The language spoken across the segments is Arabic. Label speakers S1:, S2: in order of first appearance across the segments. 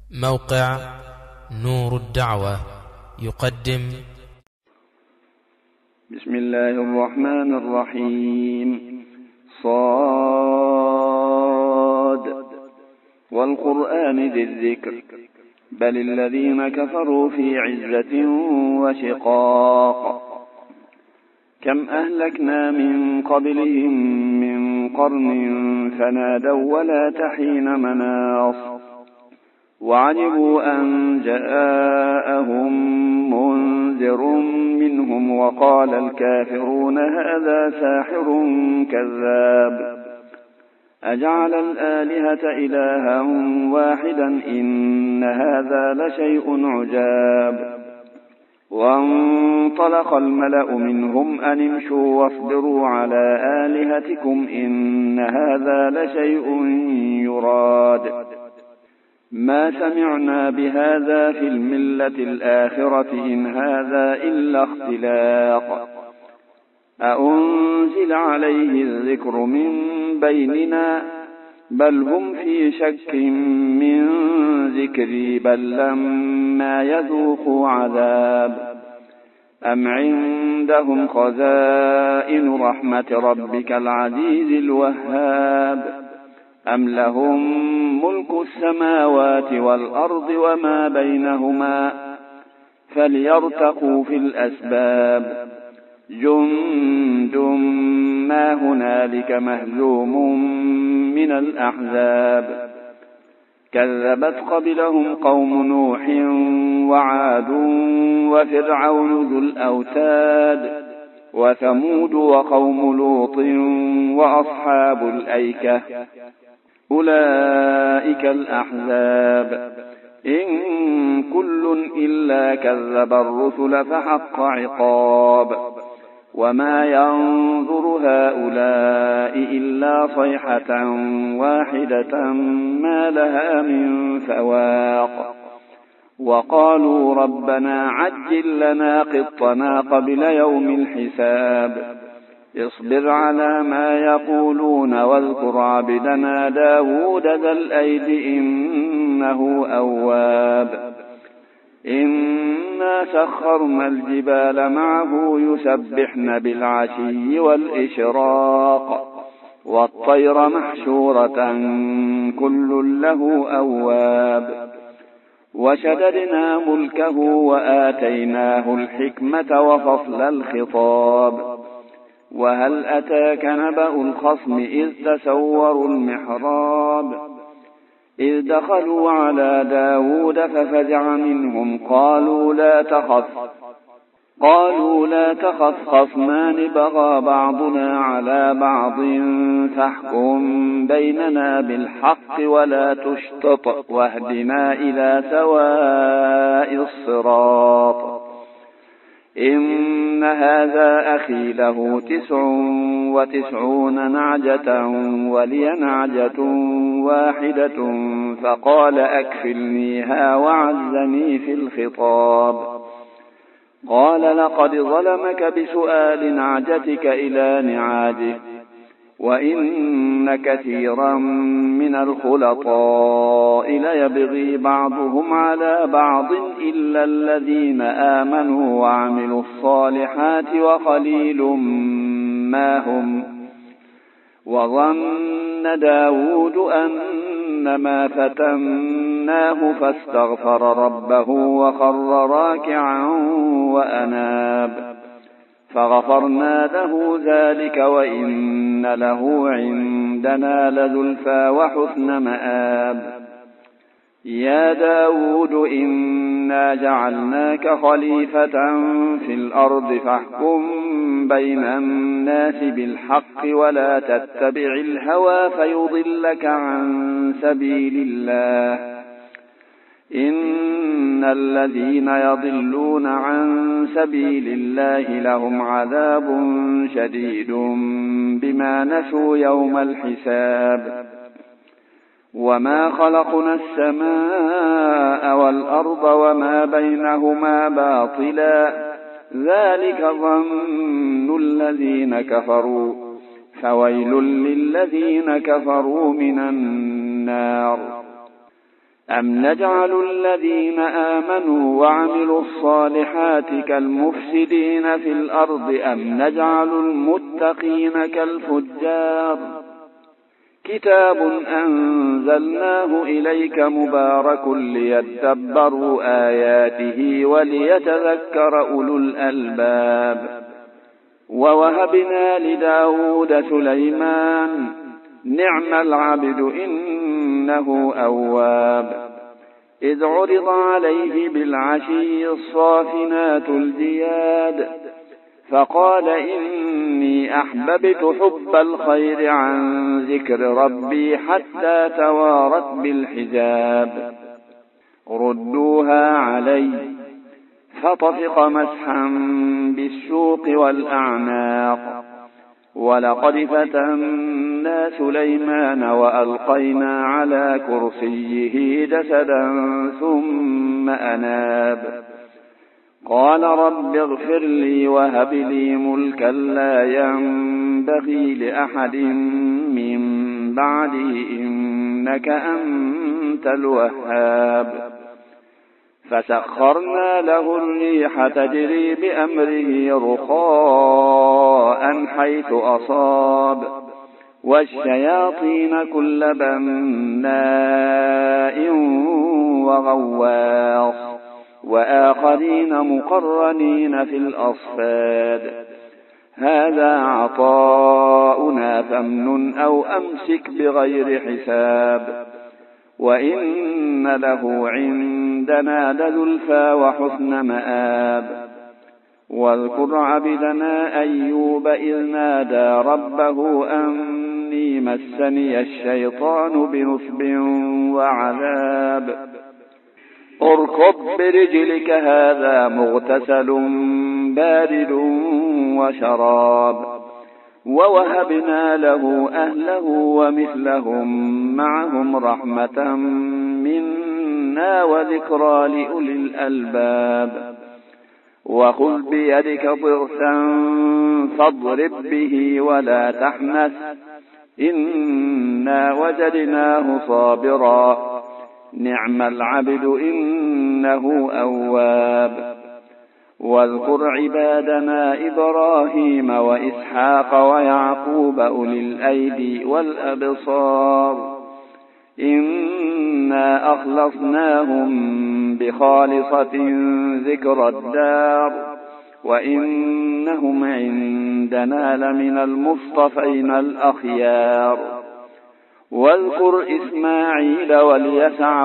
S1: موقع نور الدعوة يقدم.
S2: بسم الله الرحمن الرحيم. صاد والقرآن ذي الذكر بل الذين كفروا في عزة وشقاق. كم أهلكنا من قبلهم من قرن فنادوا ولا تحين مناص وعجبوا أن جاءهم منذر منهم وقال الكافرون هذا ساحر كذاب أجعل الآلهة إلها واحدا إن هذا لشيء عجاب. وانطلق الملأ منهم أن امشوا واصبروا على آلهتكم إن هذا لشيء يراد ما سمعنا بهذا في الملة الآخرة إن هذا إلا اختلاق أأنزل عليه الذكر من بيننا بل هم في شك من ذكري بل لما يذوقوا عذاب أم عندهم خزائن رحمة ربك العزيز الوهاب أم لهم ملك السماوات والأرض وما بينهما فليرتقوا في الأسباب جند ما هنالك مهزوم من الأحزاب كذبت قبلهم قوم نوح وعاد وفرعون ذو الأوتاد وثمود وقوم لوط وأصحاب الأيكة أولئك الأحزاب إن كل إلا كذب الرسل فحق عقاب وما ينظر هؤلاء إلا صيحة واحدة ما لها من فواق وقالوا ربنا عجل لنا قطنا قبل يوم الحساب اصبر على ما يقولون واذكر عبدنا داود ذا الأيد إنه أواب إنا سخرنا الجبال معه يسبحن بالعشي والإشراق والطير محشورة كل له أواب وشددنا ملكه وآتيناه الحكمة وفصل الخطاب وهل أتاك نبأ الخصم إذ تسوروا المحراب إذ دخلوا على داود ففزع منهم قالوا لا تخف خصمان بغى بعضنا على بعض فاحكم بيننا بالحق ولا تشطط واهدنا إلى سواء الصراط إن هذا أخي له 99 نعجة ولي نعجة واحدة فقال أكفلنيها وعزني في الخطاب قال لقد ظلمك بسؤال نعجتك إلى نعاجه وإن كثيرا من الخلطاء ليبغي بعضهم على بعض إلا الذين آمنوا وعملوا الصالحات وقليل ما هم وظن داود أنما فتناه فاستغفر ربه وخر راكعا وأناب فغفرنا له ذلك وإن له عندنا لزلفى وحسن مآب يا داود إنا جعلناك خليفة في الأرض فاحكم بين الناس بالحق ولا تتبع الهوى فيضلك عن سبيل الله إن الذين يضلون عن سبيل الله لهم عذاب شديد بما نسوا يوم الحساب وما خلقنا السماء والأرض وما بينهما باطلا ذلك ظن الذين كفروا فويل للذين كفروا من النار أم نجعل الذين آمنوا وعملوا الصالحات كالمفسدين في الأرض أم نجعل المتقين كالفجار كتاب أنزلناه إليك مبارك ليدبروا آياته وليتذكر أولو الألباب ووهبنا لداود سليمان نعم العبد إنه أواب إذ عرض عليه بالعشي الصافنات الجياد فقال إني أحببت حب الخير عن ذكر ربي حتى توارت بالحجاب ردوها علي فطفق مسحا بالسوق والأعناق ولقد فتنا سليمان وألقينا على كرسيه جسدا ثم أناب قال رب اغفر لي وهب لي ملكا لا ينبغي لأحد من بعدي إنك أنت الوهاب فسخرنا له الريح تجري بأمره رخاء حيث أصاب والشياطين كل بناء وغواص وآخرين مقرنين في الأصفاد هذا عطاؤنا فامنن أو أمسك بغير حساب وإن له عندنا لزلفى وحسن مآب واذكر عبدنا أيوب إذ نادى ربه أني مسني الشيطان بنصب وعذاب اركض برجلك هذا مغتسل بارد وشراب ووهبنا له أهله ومثلهم معهم رحمة منا وذكرى لأولي الألباب وخذ بيدك ضغثا فاضرب به ولا تحنث إنا وجدناه صابرا نعم العبد إنه أواب واذكر عبادنا إبراهيم وإسحاق ويعقوب أولي الأيدي والأبصار إنا أخلصناهم بخالصة ذكر الدار وإنهم عندنا لمن المصطفين الأخيار واذكر إسماعيل واليسع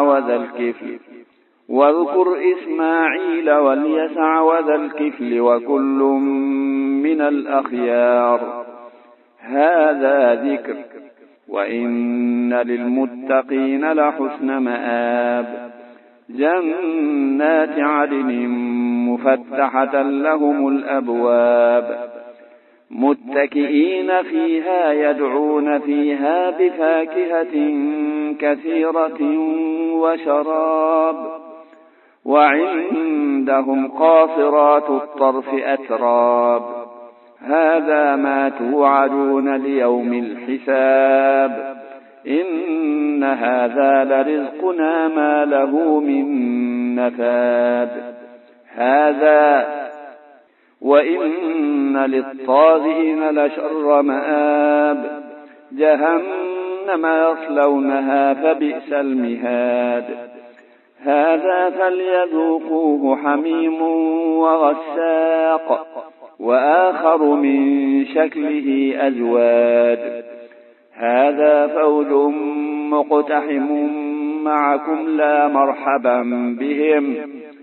S2: وذا الكفل وكل من الأخيار هذا ذكر وإن للمتقين لحسن مآب جنات عدن مفتحة لهم الأبواب متكئين فيها يدعون فيها بفاكهة كثيرة وشراب وعندهم قاصرات الطرف أتراب هذا ما توعدون ليوم الحساب إن هذا لرزقنا ما له من نفاد هذا وإن للطاغين لشر مآب جهنم يصلونها فبئس المهاد هذا فليذوقوه حميم وغساق وآخر من شكله أزواج هذا فوج مقتحم معكم لا مرحبا بهم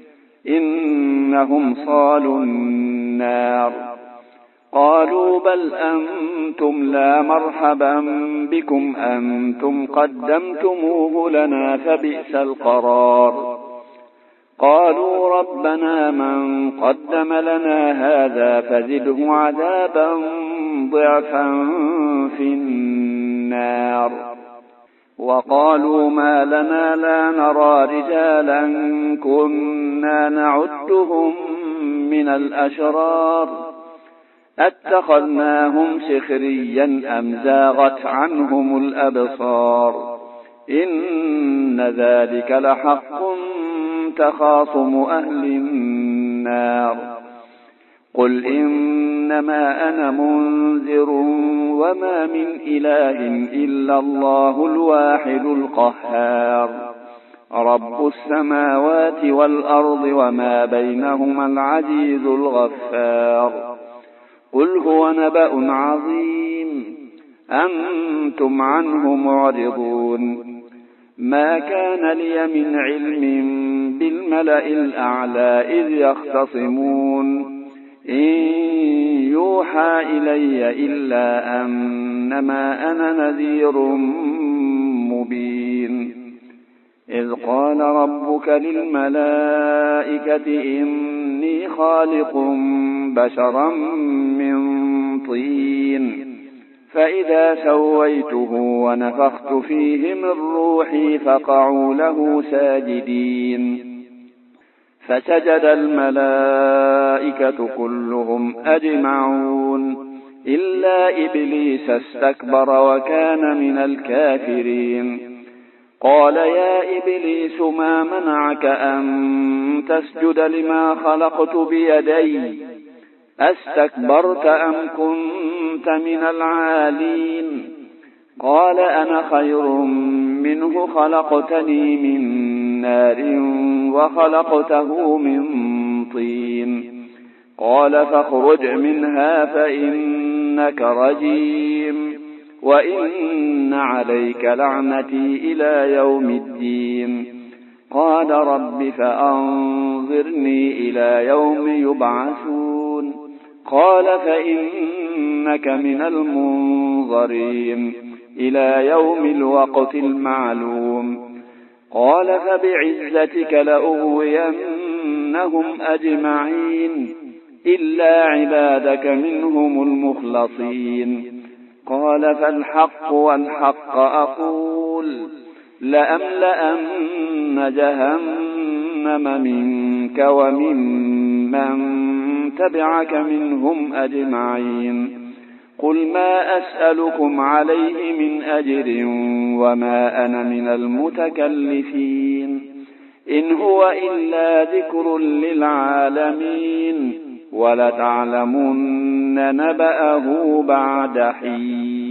S2: إنهم صالوا النار قالوا بل أنتم لا مرحبا بكم أنتم قدمتموه لنا فبئس القرار قالوا ربنا من قدم لنا هذا فزده عذابا ضعفا في النار وقالوا ما لنا لا نرى رجالا كنا نعدهم من الأشرار أتخذناهم سخريا أم زاغت عنهم الأبصار إن ذلك لحق تخاصم أهل النار قل إنما أنا منذر وما من إله إلا الله الواحد القهار رب السماوات والأرض وما بينهما العزيز الغفار قل هو نبأ عظيم أنتم عنه معرضون ما كان لي من علم بالملأ الأعلى إذ يختصمون إن يوحى إلي إلا أنما أنا نذير مبين إذ قال ربك للملائكة إني خالق بشرا من طين فإذا سويته ونفخت فيه من روحي فقعوا له ساجدين فسجد الملائكة كلهم أجمعون إلا إبليس استكبر وكان من الكافرين قال يا إبليس ما منعك أن تسجد لما خلقت بيدي أستكبرت أم كنت من العالين قال أنا خير منه خلقتني من نار وخلقته من طين قال فاخرج منها فإنك رجيم وإن عليك لعنتي إلى يوم الدين قال رب فأنظرني إلى يوم يبعثون قال فإنك من المنظرين إلى يوم الوقت المعلوم قال فبعزتك لأغوينهم أجمعين إلا عبادك منهم المخلصين قال فالحق والحق أقول لأملأن جهنم منك وممن تبعك منهم أجمعين قل ما أسألكم عليه من أجر وما أنا من المتكلفين إن هو إلا ذكر للعالمين ولتعلمن نبأه بعد حين